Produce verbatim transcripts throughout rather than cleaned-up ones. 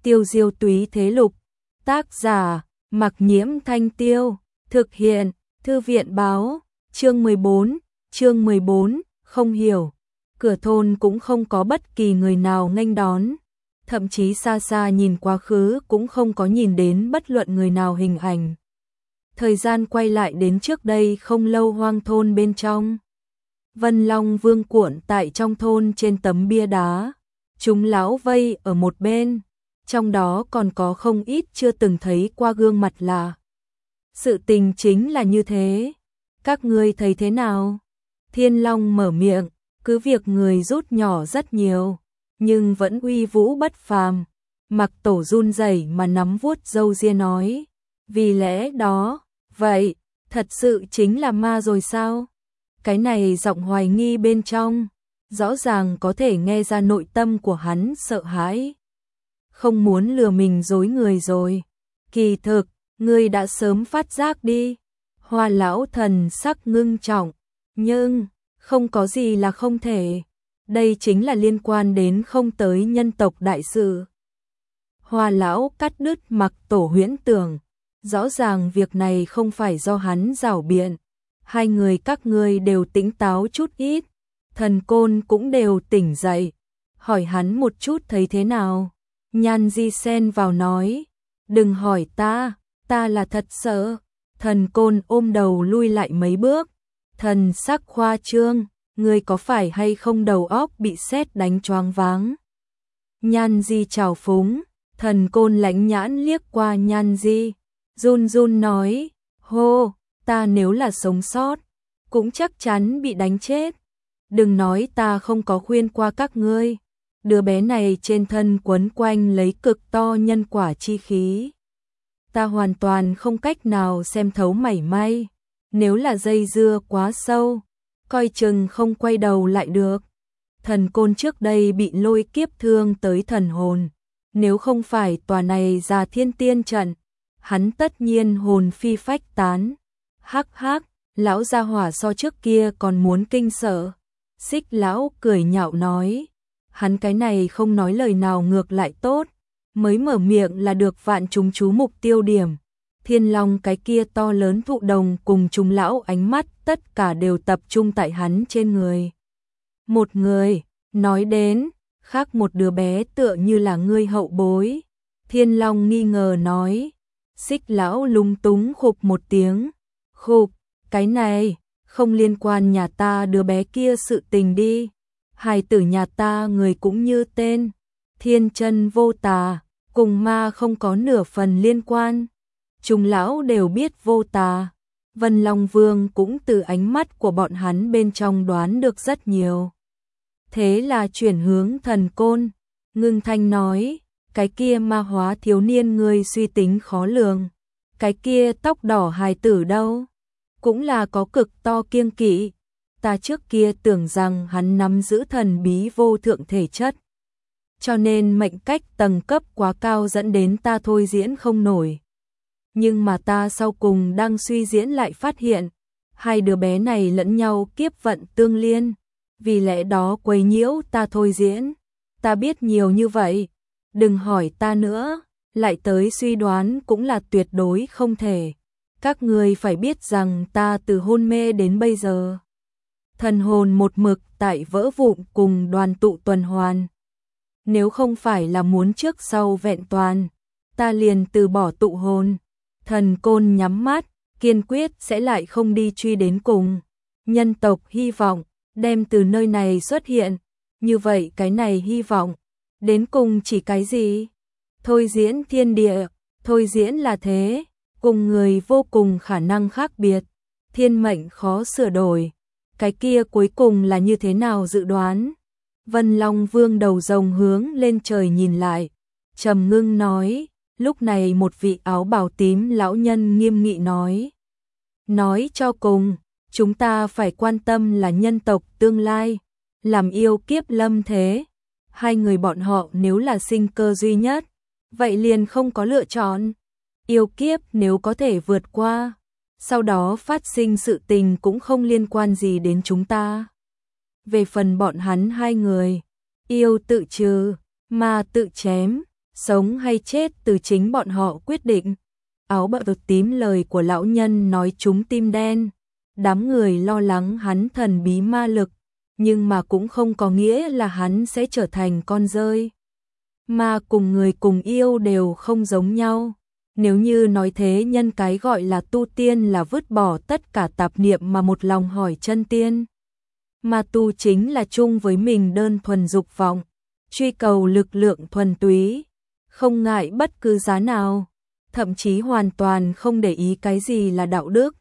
Tiêu diêu túy thế lục. Tác giả, Mặc Nhiễm Thanh Tiêu. Thực hiện, Thư viện báo. Chương mười bốn, chương mười bốn, không hiểu. Cửa thôn cũng không có bất kỳ người nào nghênh đón. Thậm chí xa xa nhìn quá khứ cũng không có nhìn đến bất luận người nào hình ảnh. Thời gian quay lại đến trước đây không lâu, hoang thôn bên trong. Vân Long Vương cuộn tại trong thôn trên tấm bia đá. Chúng lão vây ở một bên. Trong đó còn có không ít chưa từng thấy qua gương mặt lạ. Sự tình chính là như thế. Các ngươi thấy thế nào? Thiên Long mở miệng, cứ việc người rút nhỏ rất nhiều, nhưng vẫn uy vũ bất phàm. Mặc Tổ run rẩy mà nắm vuốt râu ria nói, vì lẽ đó, vậy, thật sự chính là ma rồi sao? Cái này giọng hoài nghi bên trong, rõ ràng có thể nghe ra nội tâm của hắn sợ hãi. Không muốn lừa mình dối người rồi. Kỳ thực, ngươi đã sớm phát giác đi. Hoa lão thần sắc ngưng trọng, nhưng không có gì là không thể. Đây chính là liên quan đến không tới nhân tộc đại sự. Hoa lão cắt đứt Mặc Tổ huyễn tưởng, rõ ràng việc này không phải do hắn giảo biện. Hai người các ngươi đều tỉnh táo chút ít, thần côn cũng đều tỉnh dậy. Hỏi hắn một chút thấy thế nào? Nhan Di xen vào nói, đừng hỏi ta, ta là thật sợ. Thần côn ôm đầu lui lại mấy bước, thần sắc khoa trương, ngươi có phải hay không đầu óc bị sét đánh choáng váng? Nhan Di trào phúng, thần côn lãnh nhãn liếc qua Nhan Di, run run nói, hô, ta nếu là sống sót, cũng chắc chắn bị đánh chết. Đừng nói ta không có khuyên qua các ngươi. Đứa bé này trên thân quấn quanh lấy cực to nhân quả chi khí. Ta hoàn toàn không cách nào xem thấu mảy may. Nếu là dây dưa quá sâu, coi chừng không quay đầu lại được. Thần côn trước đây bị lôi kiếp thương tới thần hồn. Nếu không phải tòa này ra thiên tiên trận, hắn tất nhiên hồn phi phách tán. Hắc hắc, lão gia hỏa so trước kia còn muốn kinh sợ. Xích lão cười nhạo nói. Hắn cái này không nói lời nào ngược lại tốt, mới mở miệng là được vạn chúng chú mục tiêu điểm. Thiên Long cái kia to lớn thụ đồng cùng chúng lão ánh mắt tất cả đều tập trung tại hắn trên người. Một người, nói đến, khác một đứa bé tựa như là ngươi hậu bối. Thiên Long nghi ngờ nói, xích lão lung túng khục một tiếng. Khục, cái này, không liên quan nhà ta đứa bé kia sự tình đi. Hài tử nhà ta người cũng như tên, thiên chân vô tà, cùng ma không có nửa phần liên quan. Chúng lão đều biết vô tà. Vân Long Vương cũng từ ánh mắt của bọn hắn bên trong đoán được rất nhiều. Thế là chuyển hướng thần côn, ngưng thanh nói, cái kia ma hóa thiếu niên người suy tính khó lường. Cái kia tóc đỏ hài tử đâu? Cũng là có cực to kiêng kỵ. Ta trước kia tưởng rằng hắn nắm giữ thần bí vô thượng thể chất, cho nên mệnh cách tầng cấp quá cao dẫn đến ta thôi diễn không nổi. Nhưng mà ta sau cùng đang suy diễn lại phát hiện, hai đứa bé này lẫn nhau kiếp vận tương liên, vì lẽ đó quấy nhiễu ta thôi diễn. Ta biết nhiều như vậy, đừng hỏi ta nữa, lại tới suy đoán cũng là tuyệt đối không thể. Các người phải biết rằng ta từ hôn mê đến bây giờ, thần hồn một mực tại vỡ vụn cùng đoàn tụ tuần hoàn. Nếu không phải là muốn trước sau vẹn toàn, ta liền từ bỏ tụ hồn. Thần côn nhắm mắt, kiên quyết sẽ lại không đi truy đến cùng. Nhân tộc hy vọng đem từ nơi này xuất hiện, như vậy cái này hy vọng đến cùng chỉ cái gì? Thôi diễn thiên địa, thôi diễn là thế, cùng người vô cùng khả năng khác biệt, thiên mệnh khó sửa đổi. Cái kia cuối cùng là như thế nào dự đoán? Vân Long Vương đầu rồng hướng lên trời nhìn lại, trầm ngưng nói, lúc này một vị áo bào tím lão nhân nghiêm nghị nói. Nói cho cùng, chúng ta phải quan tâm là nhân tộc tương lai, làm yêu kiếp lâm thế. Hai người bọn họ nếu là sinh cơ duy nhất, vậy liền không có lựa chọn. Yêu kiếp nếu có thể vượt qua, sau đó phát sinh sự tình cũng không liên quan gì đến chúng ta. Về phần bọn hắn hai người, yêu tự trừ, ma tự chém, sống hay chết từ chính bọn họ quyết định. Áo bào tím lời của lão nhân nói trúng tim đen, đám người lo lắng hắn thần bí ma lực, nhưng mà cũng không có nghĩa là hắn sẽ trở thành con rơi. Ma cùng người cùng yêu đều không giống nhau. Nếu như nói thế nhân cái gọi là tu tiên là vứt bỏ tất cả tạp niệm mà một lòng hỏi chân tiên. Ma tu chính là chung với mình đơn thuần dục vọng, truy cầu lực lượng thuần túy, không ngại bất cứ giá nào, thậm chí hoàn toàn không để ý cái gì là đạo đức.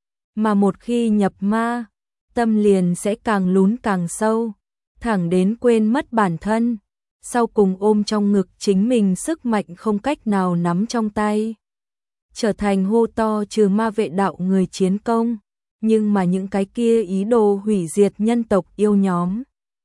Mà một khi nhập ma, tâm liền sẽ càng lún càng sâu, thẳng đến quên mất bản thân, sau cùng ôm trong ngực chính mình sức mạnh không cách nào nắm trong tay. Trở thành hô to trừ ma vệ đạo người chiến công, nhưng mà những cái kia ý đồ hủy diệt nhân tộc yêu nhóm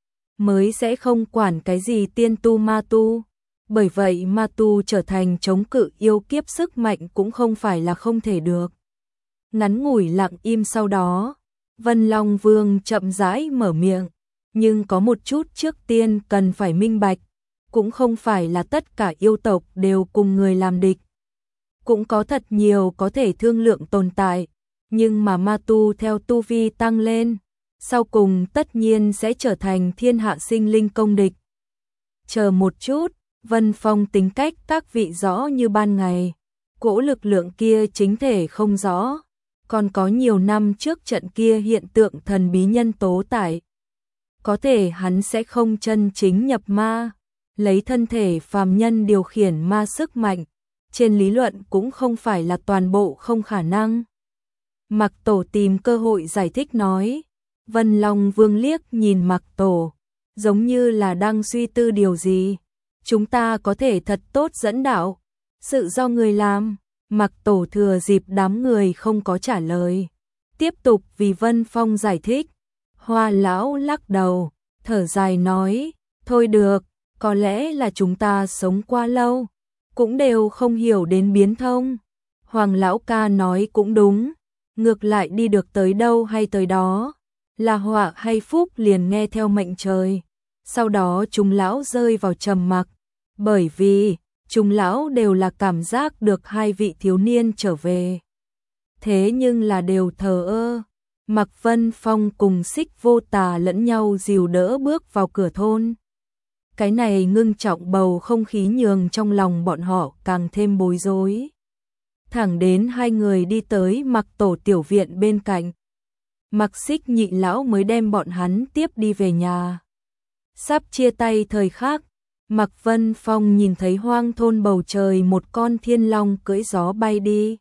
mới sẽ không quản cái gì tiên tu ma tu. Bởi vậy ma tu trở thành chống cự yêu kiếp sức mạnh cũng không phải là không thể được. Ngắn ngủi lặng im sau đó, Vân Long Vương chậm rãi mở miệng, nhưng có một chút trước tiên cần phải minh bạch, cũng không phải là tất cả yêu tộc đều cùng người làm địch. Cũng có thật nhiều có thể thương lượng tồn tại, nhưng mà ma tu theo tu vi tăng lên, sau cùng tất nhiên sẽ trở thành thiên hạ sinh linh công địch. Chờ một chút, Vân Phong tính cách các vị rõ như ban ngày, cỗ lực lượng kia chính thể không rõ, còn có nhiều năm trước trận kia hiện tượng thần bí nhân tố tại. Có thể hắn sẽ không chân chính nhập ma, lấy thân thể phàm nhân điều khiển ma sức mạnh, trên lý luận cũng không phải là toàn bộ không khả năng. Mạc Tổ tìm cơ hội giải thích nói, Vân Long Vương liếc nhìn Mạc Tổ, giống như là đang suy tư điều gì. Chúng ta có thể thật tốt dẫn đạo, sự do người làm. Mạc Tổ thừa dịp đám người không có trả lời, tiếp tục vì Vân Phong giải thích. Hoa lão lắc đầu, thở dài nói, thôi được, có lẽ là chúng ta sống quá lâu, cũng đều không hiểu đến biến thông. Hoàng lão ca nói cũng đúng, ngược lại đi được tới đâu hay tới đó, là họa hay phúc liền nghe theo mệnh trời. Sau đó chúng lão rơi vào trầm mặc, bởi vì chúng lão đều là cảm giác được hai vị thiếu niên trở về. Thế nhưng là đều thờ ơ. Mạc Vân Phong cùng Xích Vô Tà lẫn nhau dìu đỡ bước vào cửa thôn. Cái này ngưng trọng bầu không khí nhường trong lòng bọn họ càng thêm bối rối. Thẳng đến hai người đi tới Mạc Tổ tiểu viện bên cạnh, Mạc Xích nhị lão mới đem bọn hắn tiếp đi về nhà. Sắp chia tay thời khắc, Mạc Vân Phong nhìn thấy hoang thôn bầu trời một con thiên long cưỡi gió bay đi.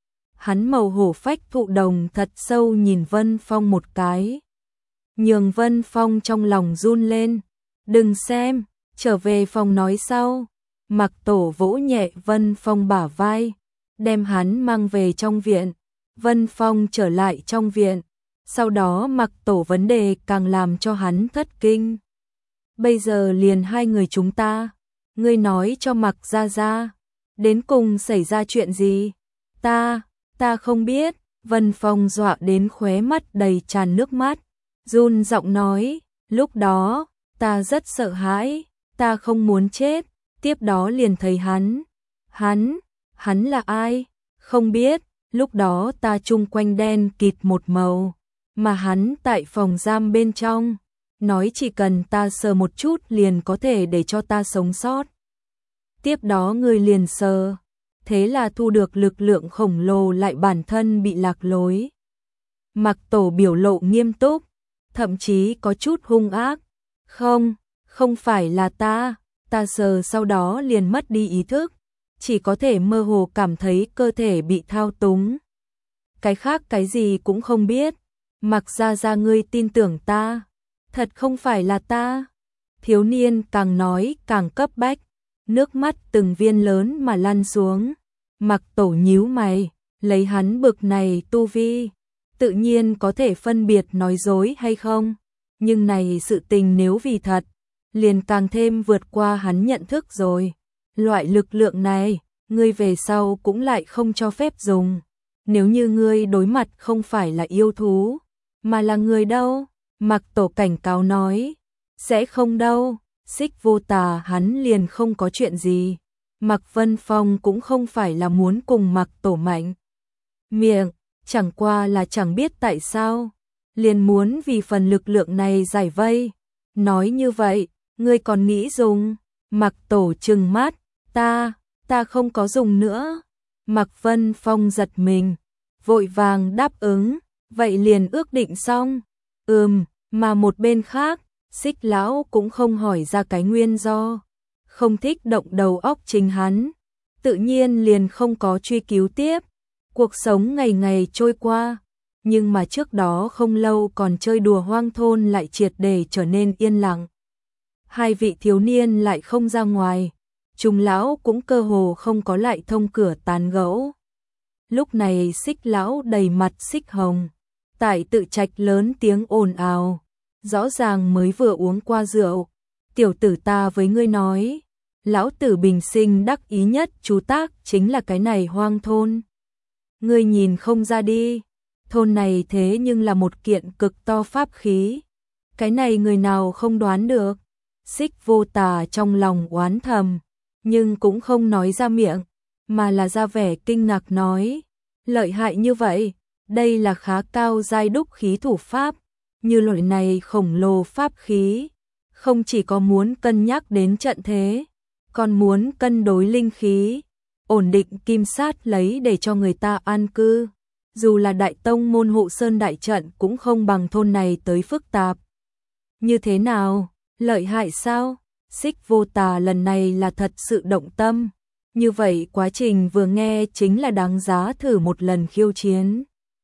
Hắn màu hổ phách thụ đồng thật sâu nhìn Vân Phong một cái, nhường Vân Phong trong lòng run lên. Đừng xem, trở về phòng nói sau. Mạc Tổ vỗ nhẹ Vân Phong bả vai, đem hắn mang về trong viện. Vân Phong trở lại trong viện, sau đó Mạc Tổ vấn đề càng làm cho hắn thất kinh. Bây giờ liền hai người chúng ta, ngươi nói cho Mạc gia gia, đến cùng xảy ra chuyện gì? Ta, ta không biết. Vân Phong dọa đến khóe mắt đầy tràn nước mắt, run giọng nói, lúc đó, ta rất sợ hãi, ta không muốn chết, tiếp đó liền thấy hắn. Hắn, hắn là ai? Không biết, lúc đó ta chung quanh đen kịt một màu, mà hắn tại phòng giam bên trong, nói chỉ cần ta sờ một chút liền có thể để cho ta sống sót. Tiếp đó người liền sờ, thế là thu được lực lượng khổng lồ lại bản thân bị lạc lối. Mạc Tổ biểu lộ nghiêm túc, thậm chí có chút hung ác. Không, không phải là ta, ta sờ sau đó liền mất đi ý thức, chỉ có thể mơ hồ cảm thấy cơ thể bị thao túng. Cái khác cái gì cũng không biết. Mạc gia gia ngươi tin tưởng ta, thật không phải là ta. Thiếu niên càng nói càng cấp bách, nước mắt từng viên lớn mà lăn xuống. Mạc Tổ nhíu mày, lấy hắn bực này tu vi, tự nhiên có thể phân biệt nói dối hay không. Nhưng này sự tình nếu vì thật, liền càng thêm vượt qua hắn nhận thức rồi. Loại lực lượng này, ngươi về sau cũng lại không cho phép dùng. Nếu như ngươi đối mặt không phải là yêu thú, mà là người đâu? Mạc Tổ cảnh cáo nói, sẽ không đâu. Xích Vô Tà hắn liền không có chuyện gì. Mạc Vân Phong cũng không phải là muốn cùng Mạc Tổ mạnh miệng, chẳng qua là chẳng biết tại sao, liền muốn vì phần lực lượng này giải vây. Nói như vậy, ngươi còn nghĩ dùng? Mạc Tổ trừng mắt, ta, ta không có dùng nữa. Mạc Vân Phong giật mình, vội vàng đáp ứng, vậy liền ước định xong. Ừm, mà một bên khác, Xích lão cũng không hỏi ra cái nguyên do, không thích động đầu óc chính hắn, tự nhiên liền không có truy cứu tiếp. Cuộc sống ngày ngày trôi qua, nhưng mà trước đó không lâu còn chơi đùa hoang thôn lại triệt để trở nên yên lặng. Hai vị thiếu niên lại không ra ngoài, Trung lão cũng cơ hồ không có lại thông cửa tán gẫu. Lúc này Xích lão đầy mặt xích hồng, tại tự trạch lớn tiếng ồn ào, rõ ràng mới vừa uống qua rượu. Tiểu tử ta với ngươi nói, lão tử bình sinh đắc ý nhất chú tác chính là cái này hoang thôn. Ngươi nhìn không ra đi, thôn này thế nhưng là một kiện cực to pháp khí. Cái này người nào không đoán được. Xích Vô Tà trong lòng oán thầm, nhưng cũng không nói ra miệng, mà là ra vẻ kinh ngạc nói, lợi hại như vậy, đây là khá cao giai đúc khí thủ pháp, như loại này khổng lồ pháp khí, không chỉ có muốn cân nhắc đến trận thế, còn muốn cân đối linh khí, ổn định kim sát lấy để cho người ta an cư. Dù là đại tông môn hộ sơn đại trận cũng không bằng thôn này tới phức tạp. Như thế nào? Lợi hại sao? Xích Vô Tà lần này là thật sự động tâm. Như vậy quá trình vừa nghe chính là đáng giá thử một lần khiêu chiến.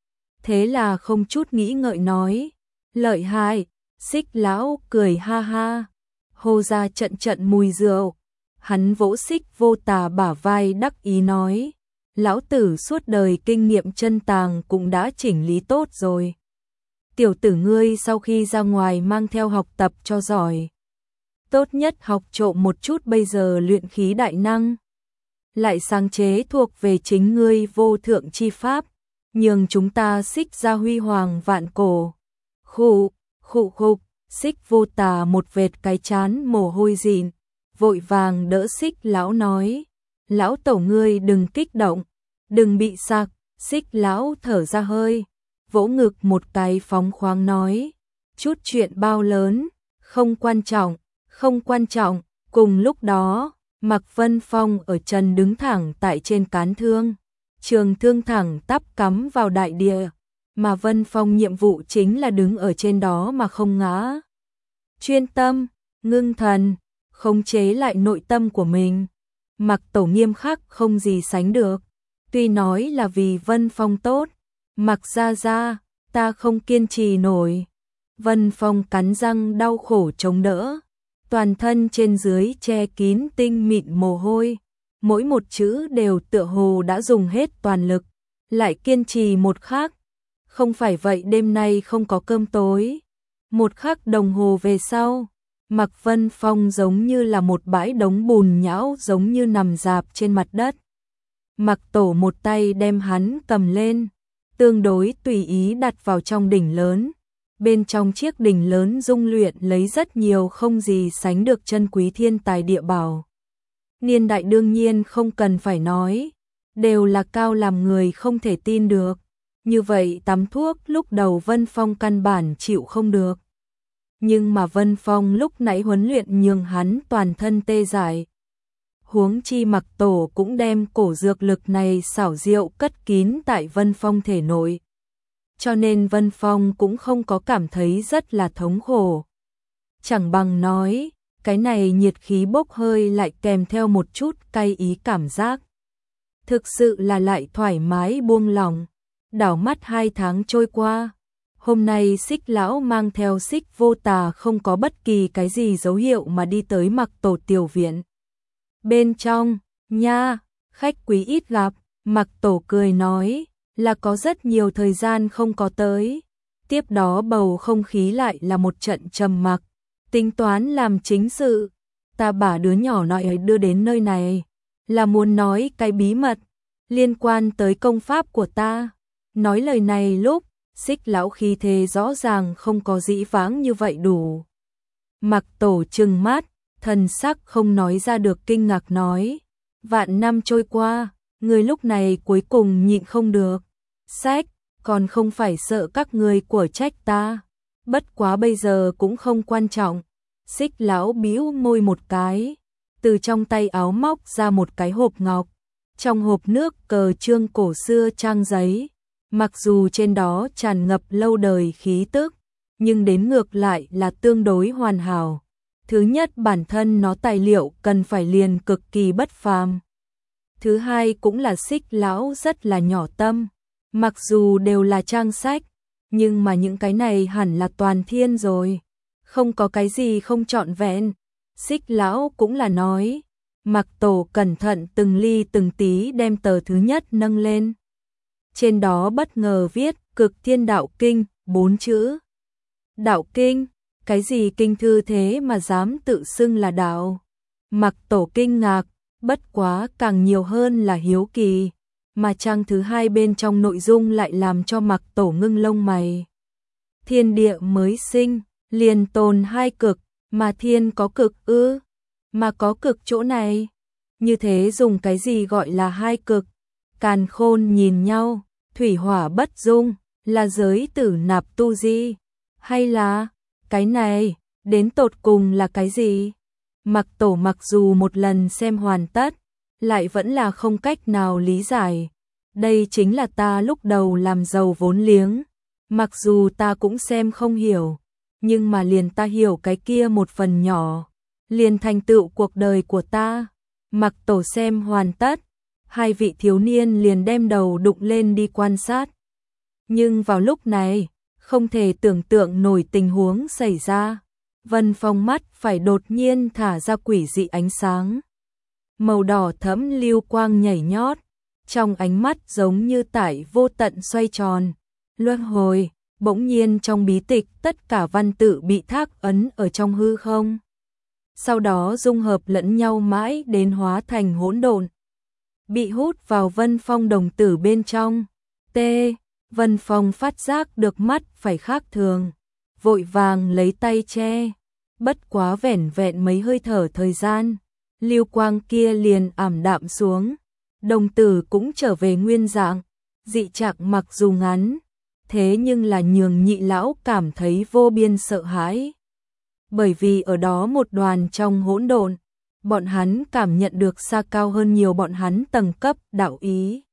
Thế là không chút nghĩ ngợi nói. Lợi hại. Xích lão cười ha ha, hô ra trận trận mùi rượu. Hắn vỗ Xích Vô Tà bả vai đắc ý nói, lão tử suốt đời kinh nghiệm chân tàng cũng đã chỉnh lý tốt rồi. Tiểu tử ngươi sau khi ra ngoài mang theo học tập cho giỏi. Tốt nhất học trộm một chút bây giờ luyện khí đại năng. Lại sáng chế thuộc về chính ngươi vô thượng chi pháp, nhường chúng ta Xích ra huy hoàng vạn cổ. Khụ, khụ khục, Xích Vô Tà một vệt cái chán mồ hôi dịn, vội vàng đỡ Xích lão nói, lão tổ ngươi đừng kích động, đừng bị sặc. Xích lão thở ra hơi, vỗ ngực một cái phóng khoáng nói, chút chuyện bao lớn, không quan trọng, không quan trọng. Cùng lúc đó, Mạc Vân Phong ở chân đứng thẳng tại trên cán thương, trường thương thẳng tắp cắm vào đại địa, mà Vân Phong nhiệm vụ chính là đứng ở trên đó mà không ngã. Chuyên tâm, ngưng thần, khống chế lại nội tâm của mình. Mạc tổ nghiêm khắc không gì sánh được, tuy nói là vì Vân Phong tốt, Mạc gia gia, ta không kiên trì nổi. Vân Phong cắn răng đau khổ chống đỡ, toàn thân trên dưới che kín tinh mịn mồ hôi, mỗi một chữ đều tựa hồ đã dùng hết toàn lực, lại kiên trì một khắc. Không phải vậy đêm nay không có cơm tối. Một khắc đồng hồ về sau, Mạc Vân Phong giống như là một bãi đống bùn nhão giống như nằm rạp trên mặt đất. Mạc tổ một tay đem hắn cầm lên, tương đối tùy ý đặt vào trong đỉnh lớn. Bên trong chiếc đỉnh lớn dung luyện lấy rất nhiều không gì sánh được chân quý thiên tài địa bảo. Niên đại đương nhiên không cần phải nói, đều là cao làm người không thể tin được. Như vậy tắm thuốc lúc đầu Vân Phong căn bản chịu không được. Nhưng mà Vân Phong lúc nãy huấn luyện nhường hắn toàn thân tê dại. Huống chi Mạc tổ cũng đem cổ dược lực này xảo diệu cất kín tại Vân Phong thể nội. Cho nên Vân Phong cũng không có cảm thấy rất là thống khổ. Chẳng bằng nói, cái này nhiệt khí bốc hơi lại kèm theo một chút cay ý cảm giác. Thực sự là lại thoải mái buông lỏng. Đảo mắt hai tháng trôi qua. Hôm nay Xích lão mang theo Xích Vô Tà không có bất kỳ cái gì dấu hiệu mà đi tới Mạc tổ tiểu viện. Bên trong, nha, khách quý ít gặp, Mạc tổ cười nói, là có rất nhiều thời gian không có tới. Tiếp đó bầu không khí lại là một trận trầm mặc, tính toán làm chính sự. Ta bả đứa nhỏ nội ấy đưa đến nơi này, là muốn nói cái bí mật liên quan tới công pháp của ta. Nói lời này lúc, Xích lão khí thế rõ ràng không có dĩ vãng như vậy đủ. Mạc tổ trừng mắt, thần sắc không nói ra được kinh ngạc nói, Vạn năm trôi qua, người lúc này cuối cùng nhịn không được. Sách, còn không phải sợ các người của trách ta. Bất quá bây giờ cũng không quan trọng. Xích lão bĩu môi một cái, từ trong tay áo móc ra một cái hộp ngọc. Trong hộp nước cờ trương cổ xưa trang giấy, mặc dù trên đó tràn ngập lâu đời khí tức, nhưng đến ngược lại là tương đối hoàn hảo. Thứ nhất, bản thân nó tài liệu cần phải liền cực kỳ bất phàm. Thứ hai cũng là Xích lão rất là nhỏ tâm, mặc dù đều là trang sách, nhưng mà những cái này hẳn là toàn thiên rồi, không có cái gì không trọn vẹn. Xích lão cũng là nói, Mặc Tổ cẩn thận từng ly từng tí đem tờ thứ nhất nâng lên. Trên đó bất ngờ viết Cực Thiên Đạo Kinh, bốn chữ. Đạo Kinh, cái gì kinh thư thế mà dám tự xưng là đạo? Mặc Tổ kinh ngạc, bất quá càng nhiều hơn là hiếu kỳ, mà trang thứ hai bên trong nội dung lại làm cho Mặc Tổ ngưng lông mày. Thiên địa mới sinh, liền tồn hai cực, mà thiên có cực ư? Mà có cực chỗ này, như thế dùng cái gì gọi là hai cực? Càn khôn nhìn nhau, thủy hỏa bất dung, là giới tử nạp tu di, hay là cái này, đến tột cùng là cái gì? Mặc Tổ mặc dù một lần xem hoàn tất, lại vẫn là không cách nào lý giải. Đây chính là ta lúc đầu làm giàu vốn liếng, mặc dù ta cũng xem không hiểu, nhưng mà liền ta hiểu cái kia một phần nhỏ, liền thành tựu cuộc đời của ta. Mặc Tổ xem hoàn tất, hai vị thiếu niên liền đem đầu đụng lên đi quan sát. Nhưng vào lúc này, không thể tưởng tượng nổi tình huống xảy ra. Vân Phong mắt phải đột nhiên thả ra quỷ dị ánh sáng. Màu đỏ thẫm lưu quang nhảy nhót, trong ánh mắt giống như tại vô tận xoay tròn. Luân hồi, bỗng nhiên trong bí tịch tất cả văn tự bị thác ấn ở trong hư không. Sau đó dung hợp lẫn nhau mãi đến hóa thành hỗn độn. Bị hút vào Vân Phong đồng tử bên trong. T. Vân Phong phát giác được mắt phải khác thường, vội vàng lấy tay che. Bất quá vẻn vẹn mấy hơi thở thời gian, lưu quang kia liền ảm đạm xuống, đồng tử cũng trở về nguyên dạng. Dị trạng mặc dù ngắn, thế nhưng là nhường nhị lão cảm thấy vô biên sợ hãi. Bởi vì ở đó một đoàn trong hỗn độn, bọn hắn cảm nhận được xa cao hơn nhiều bọn hắn tầng cấp đạo ý.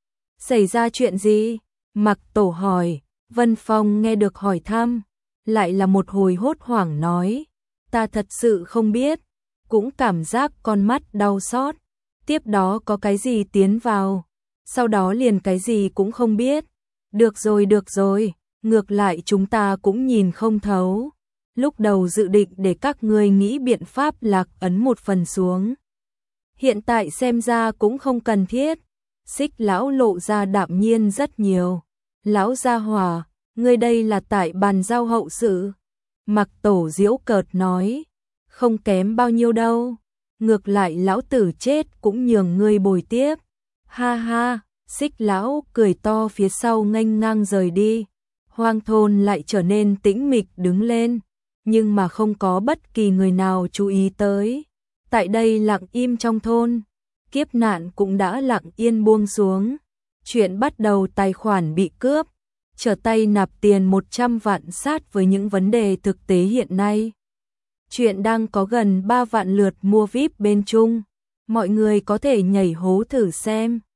Xảy ra chuyện gì? Mặc Tổ hỏi. Vân Phong nghe được hỏi thăm, lại là một hồi hốt hoảng nói, ta thật sự không biết, cũng cảm giác con mắt đau xót. Tiếp đó có cái gì tiến vào, sau đó liền cái gì cũng không biết. Được rồi được rồi, ngược lại chúng ta cũng nhìn không thấu. Lúc đầu dự định để các ngươi nghĩ biện pháp lạc ấn một phần xuống, hiện tại xem ra cũng không cần thiết. Xích lão lộ ra đạm nhiên rất nhiều. Lão gia hỏa, ngươi đây là tại bàn giao hậu sự. Mặc Tổ giễu cợt nói, không kém bao nhiêu đâu, ngược lại lão tử chết cũng nhường ngươi bồi tiếp. Ha ha, Xích lão cười to phía sau nghênh ngang rời đi. Hoang thôn lại trở nên tĩnh mịch đứng lên, nhưng mà không có bất kỳ người nào chú ý tới. Tại đây lặng im trong thôn, kiếp nạn cũng đã lặng yên buông xuống. Chuyện bắt đầu tài khoản bị cướp, trở tay nạp tiền một trăm vạn sát với những vấn đề thực tế hiện nay. Chuyện đang có gần ba vạn lượt mua vi ai pi bên Trung, mọi người có thể nhảy hố thử xem.